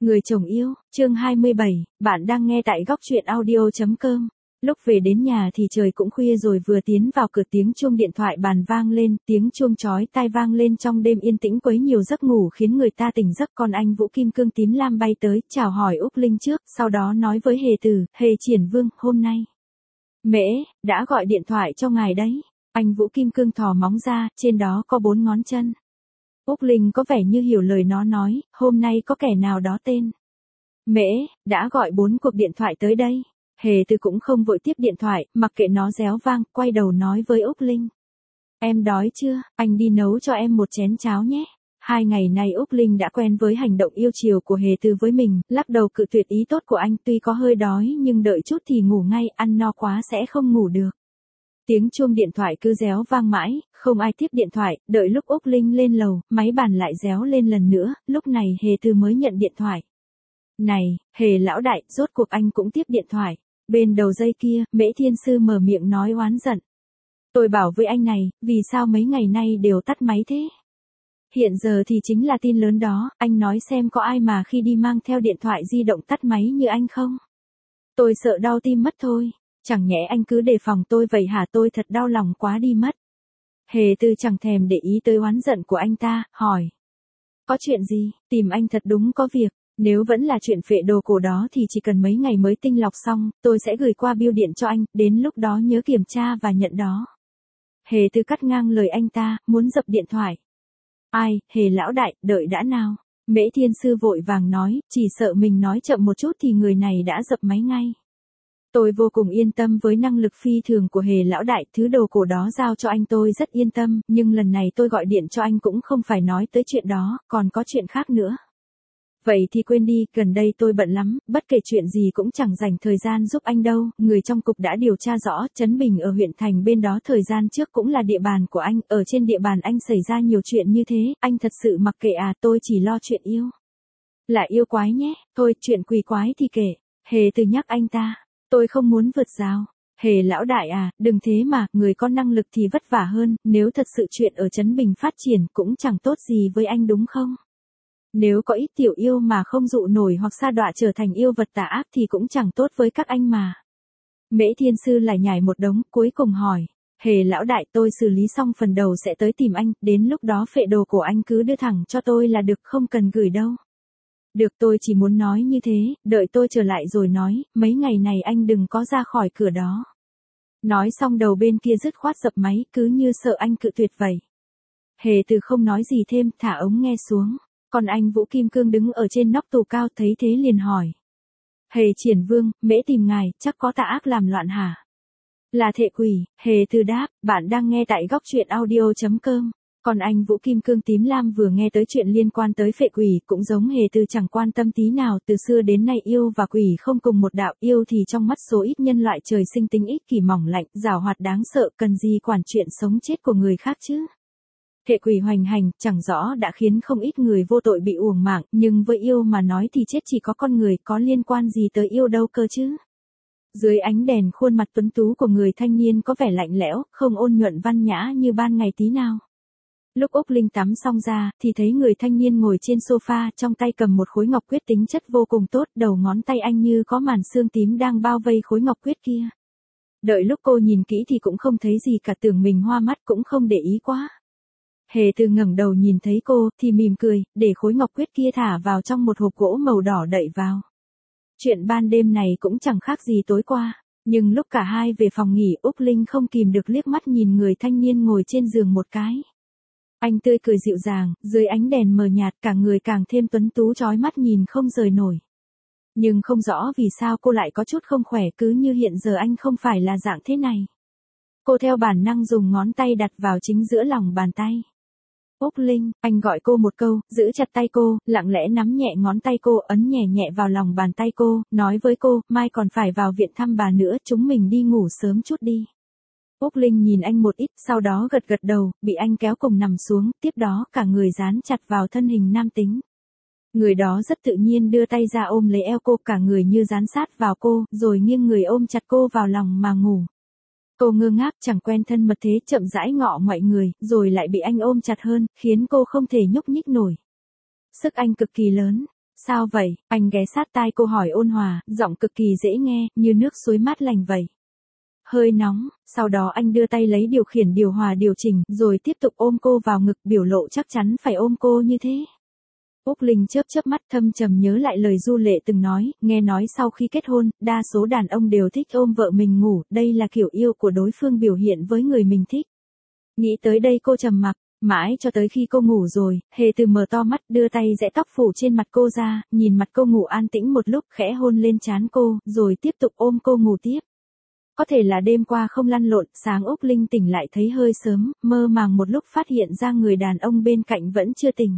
Người chồng yêu, chương 27, bạn đang nghe tại góc truyện audio.com. Lúc về đến nhà thì trời cũng khuya rồi, vừa tiến vào cửa tiếng chuông điện thoại bàn vang lên, tiếng chuông chói tai vang lên trong đêm yên tĩnh quấy nhiều giấc ngủ khiến người ta tỉnh giấc. Con anh Vũ Kim Cương tím lam bay tới, chào hỏi Úc Linh trước, sau đó nói với Hề Từ, Hề Triển Vương, hôm nay Mễ đã gọi điện thoại cho ngài đấy. Anh Vũ Kim Cương thò móng ra, trên đó có 4 ngón chân. Úc Linh có vẻ như hiểu lời nó nói, hôm nay có kẻ nào đó tên Mễ đã gọi 4 cuộc điện thoại tới đây. Hề Từ cũng không vội tiếp điện thoại, mặc kệ nó réo vang, quay đầu nói với Úc Linh. Em đói chưa, anh đi nấu cho em một chén cháo nhé. 2 ngày nay Úc Linh đã quen với hành động yêu chiều của Hề Từ với mình, lắc đầu cự tuyệt ý tốt của anh, tuy có hơi đói nhưng đợi chút thì ngủ ngay, ăn no quá sẽ không ngủ được. Tiếng chuông điện thoại cứ réo vang mãi, không ai tiếp điện thoại, đợi lúc Úc Linh lên lầu, máy bàn lại réo lên lần nữa, lúc này Hề Từ mới nhận điện thoại. Này, Hề lão đại, rốt cuộc anh cũng tiếp điện thoại. Bên đầu dây kia, Mễ Thiên Sư mở miệng nói oán giận. Tôi bảo với anh này, vì sao mấy ngày nay đều tắt máy thế? Hiện giờ thì chính là tin lớn đó, anh nói xem có ai mà khi đi mang theo điện thoại di động tắt máy như anh không? Tôi sợ đau tim mất thôi. Chẳng nhẽ anh cứ đề phòng tôi vậy hả, tôi thật đau lòng quá đi mất. Hề Từ chẳng thèm để ý tới oán giận của anh ta, hỏi. Có chuyện gì, tìm anh thật đúng có việc, nếu vẫn là chuyện phệ đồ cổ đó thì chỉ cần mấy ngày mới tinh lọc xong, tôi sẽ gửi qua bưu điện cho anh, đến lúc đó nhớ kiểm tra và nhận đó. Hề Từ cắt ngang lời anh ta, muốn dập điện thoại. Ai, Hề lão đại, đợi đã nào. Mễ Thiên Sư vội vàng nói, chỉ sợ mình nói chậm một chút thì người này đã dập máy ngay. Tôi vô cùng yên tâm với năng lực phi thường của Hề lão đại, thứ đồ cổ đó giao cho anh tôi rất yên tâm, nhưng lần này tôi gọi điện cho anh cũng không phải nói tới chuyện đó, còn có chuyện khác nữa. Vậy thì quên đi, gần đây tôi bận lắm, bất kể chuyện gì cũng chẳng dành thời gian giúp anh đâu, người trong cục đã điều tra rõ, Trấn Bình ở huyện thành bên đó thời gian trước cũng là địa bàn của anh, ở trên địa bàn anh xảy ra nhiều chuyện như thế, anh thật sự mặc kệ à, tôi chỉ lo chuyện yêu. Là yêu quái nhé, thôi, chuyện quỷ quái thì kể. Hề Từ nhắc anh ta. Tôi không muốn vượt rào. Hề lão đại à, đừng thế mà, người có năng lực thì vất vả hơn, nếu thật sự chuyện ở Trấn Bình phát triển cũng chẳng tốt gì với anh đúng không? Nếu có ít tiểu yêu mà không dụ nổi hoặc sa đọa trở thành yêu vật tà ác thì cũng chẳng tốt với các anh mà. Mễ Thiên Sư lại nhảy một đống, cuối cùng hỏi. Hề lão đại, tôi xử lý xong phần đầu sẽ tới tìm anh, đến lúc đó phệ đồ của anh cứ đưa thẳng cho tôi là được, không cần gửi đâu. Được, tôi chỉ muốn nói như thế, đợi tôi trở lại rồi nói, mấy ngày này anh đừng có ra khỏi cửa đó. Nói xong đầu bên kia dứt khoát dập máy, cứ như sợ anh cự tuyệt vậy. Hề Từ không nói gì thêm, thả ống nghe xuống. Còn anh Vũ Kim Cương đứng ở trên nóc tù cao thấy thế liền hỏi. Hề Triển Vương, Mễ tìm ngài, chắc có tà ác làm loạn hả? Là thệ quỷ, Hề Từ đáp, bạn đang nghe tại góc truyện audio.com. Còn anh Vũ Kim Cương tím lam vừa nghe tới chuyện liên quan tới phệ quỷ, cũng giống Hề Từ chẳng quan tâm tí nào, từ xưa đến nay yêu và quỷ không cùng một đạo, yêu thì trong mắt số ít nhân loại trời sinh tính ích kỷ mỏng lạnh, giảo hoạt đáng sợ, cần gì quản chuyện sống chết của người khác chứ. Thệ quỷ hoành hành, chẳng rõ đã khiến không ít người vô tội bị uổng mạng, nhưng với yêu mà nói thì chết chỉ có con người, có liên quan gì tới yêu đâu cơ chứ. Dưới ánh đèn khuôn mặt tuấn tú của người thanh niên có vẻ lạnh lẽo, không ôn nhuận văn nhã như ban ngày tí nào. Lúc Úc Linh tắm xong ra, thì thấy người thanh niên ngồi trên sofa, trong tay cầm một khối ngọc quyết tính chất vô cùng tốt, đầu ngón tay anh như có màn xương tím đang bao vây khối ngọc quyết kia. Đợi lúc cô nhìn kỹ thì cũng không thấy gì cả, tưởng mình hoa mắt cũng không để ý quá. Hề Từ ngẩng đầu nhìn thấy cô, thì mỉm cười, để khối ngọc quyết kia thả vào trong một hộp gỗ màu đỏ đậy vào. Chuyện ban đêm này cũng chẳng khác gì tối qua, nhưng lúc cả hai về phòng nghỉ, Úc Linh không kìm được liếc mắt nhìn người thanh niên ngồi trên giường một cái. Anh tươi cười dịu dàng, dưới ánh đèn mờ nhạt cả người càng thêm tuấn tú chói mắt nhìn không rời nổi. Nhưng không rõ vì sao cô lại có chút không khỏe, cứ như hiện giờ anh không phải là dạng thế này. Cô theo bản năng dùng ngón tay đặt vào chính giữa lòng bàn tay. Úc Linh, anh gọi cô một câu, giữ chặt tay cô, lặng lẽ nắm nhẹ ngón tay cô, ấn nhẹ nhẹ vào lòng bàn tay cô, nói với cô, mai còn phải vào viện thăm bà nữa, chúng mình đi ngủ sớm chút đi. Úc Linh nhìn anh một ít, sau đó gật gật đầu, bị anh kéo cùng nằm xuống, tiếp đó cả người dán chặt vào thân hình nam tính. Người đó rất tự nhiên đưa tay ra ôm lấy eo cô, cả người như dán sát vào cô, rồi nghiêng người ôm chặt cô vào lòng mà ngủ. Cô ngơ ngác, chẳng quen thân mật thế, chậm rãi ngọ ngoại người, rồi lại bị anh ôm chặt hơn, khiến cô không thể nhúc nhích nổi. Sức anh cực kỳ lớn, Sao vậy? Anh ghé sát tai cô hỏi ôn hòa, giọng cực kỳ dễ nghe, như nước suối mát lành vậy. Hơi nóng, sau đó anh đưa tay lấy điều khiển điều hòa điều chỉnh, rồi tiếp tục ôm cô vào ngực, biểu lộ chắc chắn phải ôm cô như thế. Úc Linh chớp chớp mắt thâm trầm nhớ lại lời Du Lệ từng nói, nghe nói sau khi kết hôn, đa số đàn ông đều thích ôm vợ mình ngủ, đây là kiểu yêu của đối phương biểu hiện với người mình thích. Nghĩ tới đây cô trầm mặc, mãi cho tới khi cô ngủ rồi, Hề Từ mở to mắt đưa tay giãy tóc phủ trên mặt cô ra, nhìn mặt cô ngủ an tĩnh một lúc khẽ hôn lên trán cô, rồi tiếp tục ôm cô ngủ tiếp. Có thể là đêm qua không lăn lộn, sáng Úc Linh tỉnh lại thấy hơi sớm, mơ màng một lúc phát hiện ra người đàn ông bên cạnh vẫn chưa tỉnh.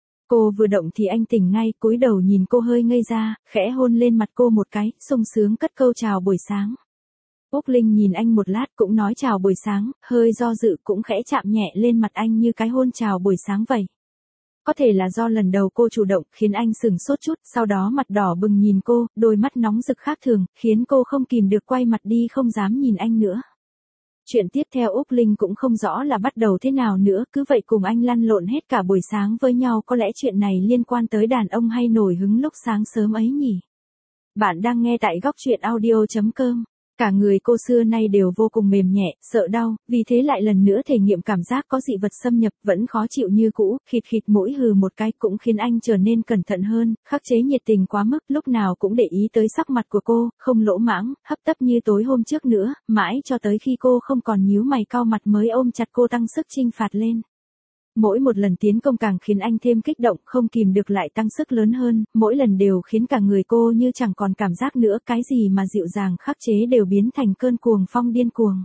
Cô vừa động thì anh tỉnh ngay, cúi đầu nhìn cô hơi ngây ra, khẽ hôn lên mặt cô một cái, sung sướng cất câu chào buổi sáng. Úc Linh nhìn anh một lát cũng nói chào buổi sáng, hơi do dự cũng khẽ chạm nhẹ lên mặt anh như cái hôn chào buổi sáng vậy. Có thể là do lần đầu cô chủ động khiến anh sửng sốt chút, sau đó mặt đỏ bừng nhìn cô, đôi mắt nóng rực khác thường, khiến cô không kìm được quay mặt đi không dám nhìn anh nữa. Chuyện tiếp theo Úc Linh cũng không rõ là bắt đầu thế nào nữa, cứ vậy cùng anh lăn lộn hết cả buổi sáng với nhau, có lẽ chuyện này liên quan tới đàn ông hay nổi hứng lúc sáng sớm ấy nhỉ. Bạn đang nghe tại góc truyện audio.com. Cả người cô xưa nay đều vô cùng mềm nhẹ, sợ đau, vì thế lại lần nữa thể nghiệm cảm giác có dị vật xâm nhập, vẫn khó chịu như cũ, khịt khịt mũi hừ một cái cũng khiến anh trở nên cẩn thận hơn, khắc chế nhiệt tình quá mức, lúc nào cũng để ý tới sắc mặt của cô, không lỗ mãng, hấp tấp như tối hôm trước nữa, mãi cho tới khi cô không còn nhíu mày cau mặt mới ôm chặt cô tăng sức chinh phạt lên. Mỗi một lần tiến công càng khiến anh thêm kích động, không kìm được lại tăng sức lớn hơn, mỗi lần đều khiến cả người cô như chẳng còn cảm giác nữa, cái gì mà dịu dàng khắc chế đều biến thành cơn cuồng phong điên cuồng.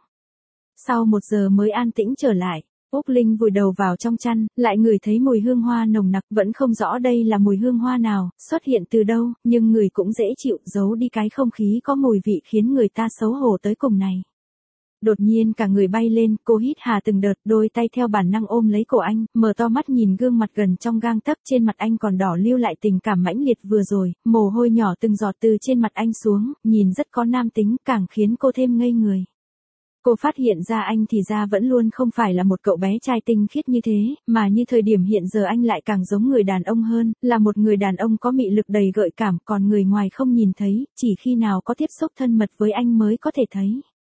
Sau 1 giờ mới an tĩnh trở lại, Úc Linh vùi đầu vào trong chăn, lại ngửi thấy mùi hương hoa nồng nặc, vẫn không rõ đây là mùi hương hoa nào, xuất hiện từ đâu, nhưng người cũng dễ chịu, giấu đi cái không khí có mùi vị khiến người ta xấu hổ tới cùng này. Đột nhiên cả người bay lên, cô hít hà từng đợt, đôi tay theo bản năng ôm lấy cổ anh, mở to mắt nhìn gương mặt gần trong gang tấc, trên mặt anh còn đỏ lưu lại tình cảm mãnh liệt vừa rồi, mồ hôi nhỏ từng giọt từ trên mặt anh xuống, nhìn rất có nam tính, càng khiến cô thêm ngây người. Cô phát hiện ra anh thì ra vẫn luôn không phải là một cậu bé trai tinh khiết như thế, mà như thời điểm hiện giờ anh lại càng giống người đàn ông hơn, là một người đàn ông có mị lực đầy gợi cảm, còn người ngoài không nhìn thấy, chỉ khi nào có tiếp xúc thân mật với anh mới có thể thấy.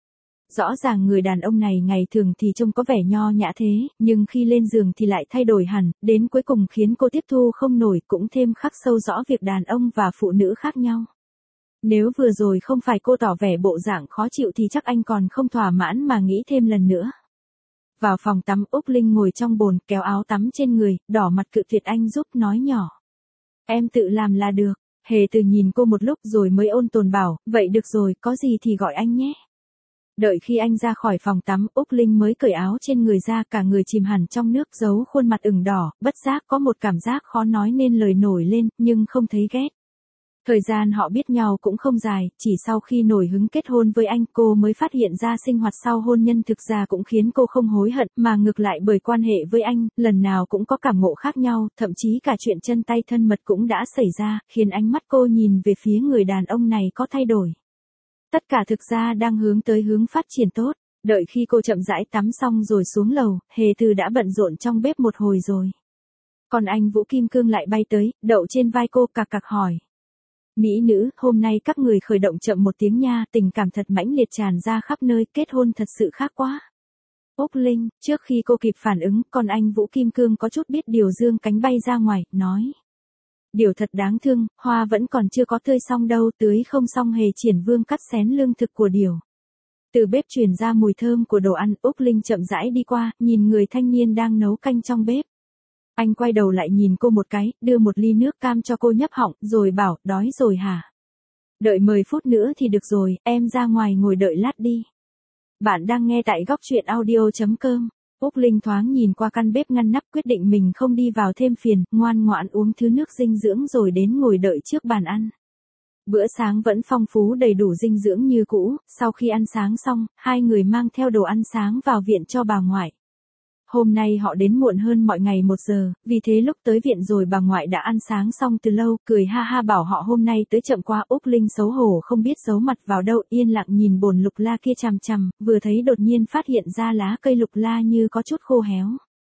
Rõ ràng người đàn ông này ngày thường thì trông có vẻ nho nhã thế, nhưng khi lên giường thì lại thay đổi hẳn, đến cuối cùng khiến cô tiếp thu không nổi, cũng thêm khắc sâu rõ việc đàn ông và phụ nữ khác nhau. Nếu vừa rồi không phải cô tỏ vẻ bộ dạng khó chịu thì chắc anh còn không thỏa mãn mà nghĩ thêm lần nữa. Vào phòng tắm, Úc Linh ngồi trong bồn, kéo áo tắm trên người, đỏ mặt cự tuyệt anh giúp, nói nhỏ. Em tự làm là được. Hề Từ nhìn cô một lúc rồi mới ôn tồn bảo, vậy được rồi, có gì thì gọi anh nhé. Đợi khi anh ra khỏi phòng tắm, Úc Linh mới cởi áo trên người ra, cả người chìm hẳn trong nước, giấu khuôn mặt ửng đỏ, bất giác có một cảm giác khó nói nên lời nổi lên, nhưng không thấy ghét. Thời gian họ biết nhau cũng không dài, chỉ sau khi nổi hứng kết hôn với anh cô mới phát hiện ra sinh hoạt sau hôn nhân thực ra cũng khiến cô không hối hận, mà ngược lại bởi quan hệ với anh, lần nào cũng có cảm ngộ khác nhau, thậm chí cả chuyện chân tay thân mật cũng đã xảy ra, khiến ánh mắt cô nhìn về phía người đàn ông này có thay đổi. Tất cả thực ra đang hướng tới hướng phát triển tốt. Đợi khi cô chậm rãi tắm xong rồi xuống lầu, Hề Từ đã bận rộn trong bếp một hồi rồi. Còn anh Vũ Kim Cương lại bay tới, đậu trên vai cô cặc cặc hỏi. Mỹ nữ, hôm nay các người khởi động chậm một tiếng nha, tình cảm thật mãnh liệt tràn ra khắp nơi, kết hôn thật sự khác quá. Úc Linh, trước khi cô kịp phản ứng, còn anh Vũ Kim Cương có chút biết điều dương cánh bay ra ngoài, nói. Điều thật đáng thương, hoa vẫn còn chưa có tươi xong đâu, tưới không xong Hề Triển Vương cắt xén lương thực của điều. Từ bếp truyền ra mùi thơm của đồ ăn, Úc Linh chậm rãi đi qua, nhìn người thanh niên đang nấu canh trong bếp. Anh quay đầu lại nhìn cô một cái, đưa một ly nước cam cho cô nhấp họng, rồi bảo, đói rồi hả? Đợi 10 phút nữa thì được rồi, em ra ngoài ngồi đợi lát đi. Bạn đang nghe tại góc truyện audio.com. Úc Linh thoáng nhìn qua căn bếp ngăn nắp, quyết định mình không đi vào thêm phiền, ngoan ngoãn uống thứ nước dinh dưỡng rồi đến ngồi đợi trước bàn ăn. Bữa sáng vẫn phong phú đầy đủ dinh dưỡng như cũ, sau khi ăn sáng xong, hai người mang theo đồ ăn sáng vào viện cho bà ngoại. Hôm nay họ đến muộn hơn mọi ngày 1 giờ, vì thế lúc tới viện rồi bà ngoại đã ăn sáng xong từ lâu, cười ha ha bảo họ hôm nay tới chậm quá. Úc Linh xấu hổ không biết giấu mặt vào đâu, yên lặng nhìn bồn lục la kia chằm chằm, vừa thấy đột nhiên phát hiện ra lá cây lục la như có chút khô héo.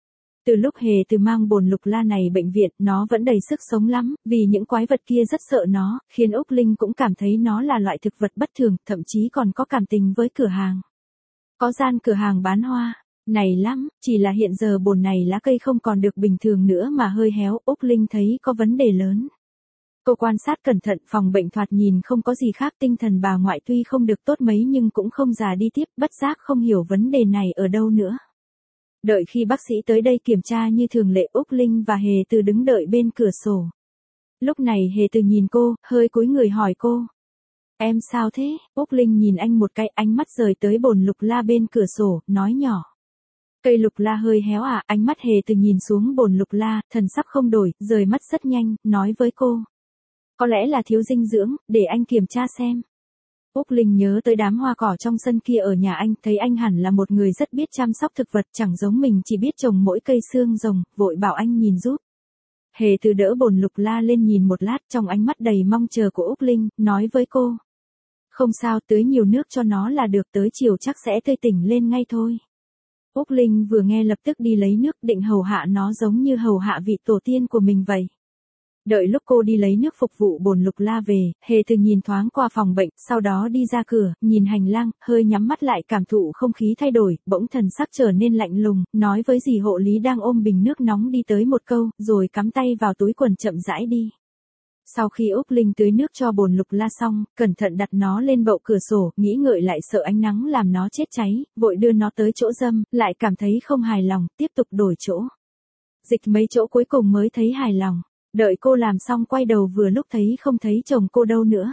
Từ lúc Hề Từ mang bồn lục la này bệnh viện, nó vẫn đầy sức sống lắm, vì những quái vật kia rất sợ nó, khiến Úc Linh cũng cảm thấy nó là loại thực vật bất thường, thậm chí còn có cảm tình với cửa hàng. Có gian cửa hàng bán hoa. Này lắm, chỉ là hiện giờ bồn này lá cây không còn được bình thường nữa mà hơi héo, Úc Linh thấy có vấn đề lớn. Cô quan sát cẩn thận phòng bệnh thoạt nhìn không có gì khác, tinh thần bà ngoại tuy không được tốt mấy nhưng cũng không già đi tiếp, bất giác không hiểu vấn đề này ở đâu nữa. Đợi khi bác sĩ tới đây kiểm tra như thường lệ, Úc Linh và Hề Từ đứng đợi bên cửa sổ. Lúc này Hề Từ nhìn cô, hơi cúi người hỏi cô. Em sao thế? Úc Linh nhìn anh một cái, ánh mắt rời tới bồn lục la bên cửa sổ, nói nhỏ. Cây lục la hơi héo à? Ánh mắt Hề Từ nhìn xuống bồn lục la, thần sắc không đổi, rời mắt rất nhanh, nói với cô. Có lẽ là thiếu dinh dưỡng, để anh kiểm tra xem. Úc Linh nhớ tới đám hoa cỏ trong sân kia ở nhà anh, thấy anh hẳn là một người rất biết chăm sóc thực vật, chẳng giống mình chỉ biết trồng mỗi cây xương rồng, vội bảo anh nhìn giúp. Hề Từ đỡ bồn lục la lên nhìn một lát, trong ánh mắt đầy mong chờ của Úc Linh, nói với cô. Không sao, tưới nhiều nước cho nó là được, tới chiều chắc sẽ tươi tỉnh lên ngay thôi. Úc Linh vừa nghe lập tức đi lấy nước, định hầu hạ nó giống như hầu hạ vị tổ tiên của mình vậy. Đợi lúc cô đi lấy nước phục vụ bồn lục la về, Hề Từ nhìn thoáng qua phòng bệnh, sau đó đi ra cửa, nhìn hành lang, hơi nhắm mắt lại cảm thụ không khí thay đổi, bỗng thần sắc trở nên lạnh lùng, nói với dì hộ lý đang ôm bình nước nóng đi tới một câu, rồi cắm tay vào túi quần chậm rãi đi. Sau khi Úc Linh tưới nước cho bồn lục la xong, cẩn thận đặt nó lên bậu cửa sổ, nghĩ ngợi lại sợ ánh nắng làm nó chết cháy, vội đưa nó tới chỗ râm, lại cảm thấy không hài lòng, tiếp tục đổi chỗ. Dịch mấy chỗ cuối cùng mới thấy hài lòng. Đợi cô làm xong quay đầu vừa lúc thấy không thấy chồng cô đâu nữa.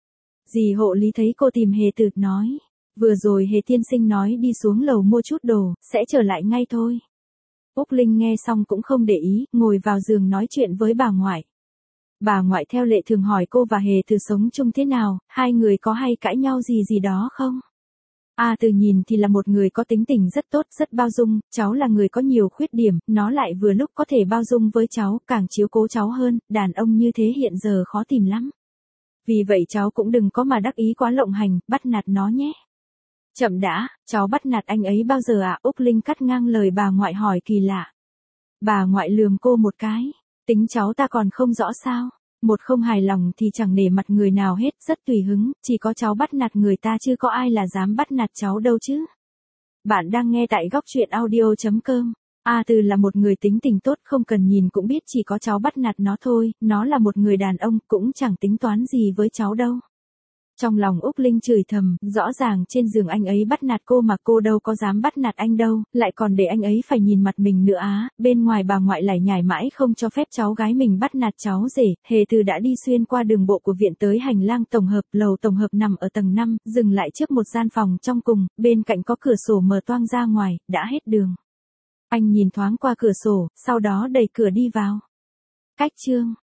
Dì hộ lý thấy cô tìm Hề Từ, nói. Vừa rồi Hề tiên sinh nói đi xuống lầu mua chút đồ, sẽ trở lại ngay thôi. Úc Linh nghe xong cũng không để ý, ngồi vào giường nói chuyện với bà ngoại. Bà ngoại theo lệ thường hỏi cô và Hề Từ sống chung thế nào, hai người có hay cãi nhau gì đó không? Từ nhìn thì là một người có tính tình rất tốt, rất bao dung, cháu là người có nhiều khuyết điểm, nó lại vừa lúc có thể bao dung với cháu, càng chiếu cố cháu hơn, đàn ông như thế hiện giờ khó tìm lắm. Vì vậy cháu cũng đừng có mà đắc ý quá lộng hành, bắt nạt nó nhé. Chậm đã, cháu bắt nạt anh ấy bao giờ ạ? Úc Linh cắt ngang lời bà ngoại hỏi kỳ lạ. Bà ngoại lườm cô một cái, tính cháu ta còn không rõ sao? Một không hài lòng thì chẳng nể mặt người nào hết, rất tùy hứng, chỉ có cháu bắt nạt người ta chứ có ai là dám bắt nạt cháu đâu chứ. Bạn đang nghe tại góc truyện audio.com. Từ là một người tính tình tốt, không cần nhìn cũng biết chỉ có cháu bắt nạt nó thôi, nó là một người đàn ông, cũng chẳng tính toán gì với cháu đâu. Trong lòng Úc Linh chửi thầm, rõ ràng trên giường anh ấy bắt nạt cô mà cô đâu có dám bắt nạt anh đâu, lại còn để anh ấy phải nhìn mặt mình nữa á. Bên ngoài bà ngoại lải nhải mãi không cho phép cháu gái mình bắt nạt cháu rể. Hề Từ đã đi xuyên qua đường bộ của viện tới hành lang tổng hợp, lầu tổng hợp nằm ở tầng 5, dừng lại trước một gian phòng trong cùng, bên cạnh có cửa sổ mở toang ra ngoài, đã hết đường. Anh nhìn thoáng qua cửa sổ, sau đó đẩy cửa đi vào. Cách chương